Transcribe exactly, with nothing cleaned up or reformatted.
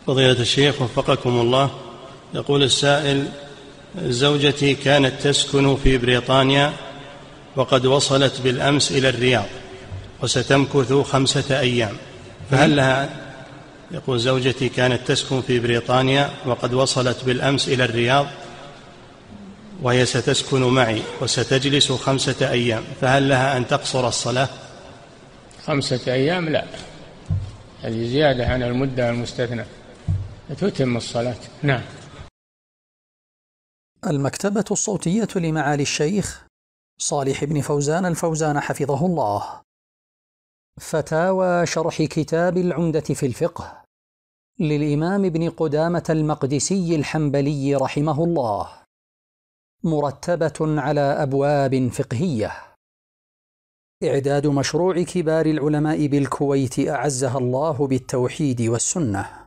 فضيلة الشيخ وفقكم الله، يقول السائل: زوجتي كانت تسكن في بريطانيا وقد وصلت بالأمس إلى الرياض وستمكث خمسة أيام، فهل لها يقول زوجتي كانت تسكن في بريطانيا وقد وصلت بالأمس إلى الرياض وهي ستسكن معي وستجلس خمسة أيام، فهل لها أن تقصر الصلاة؟ خمسة أيام لا، هذه زيادة عن المدة المستثنى، تتم الصلاة. نعم. المكتبة الصوتية لمعالي الشيخ صالح بن فوزان الفوزان حفظه الله. فتاوى شرح كتاب العمدة في الفقه للإمام ابن قدامة المقدسي الحنبلي رحمه الله، مرتبة على أبواب فقهية. إعداد مشروع كبار العلماء بالكويت أعزها الله بالتوحيد والسنة.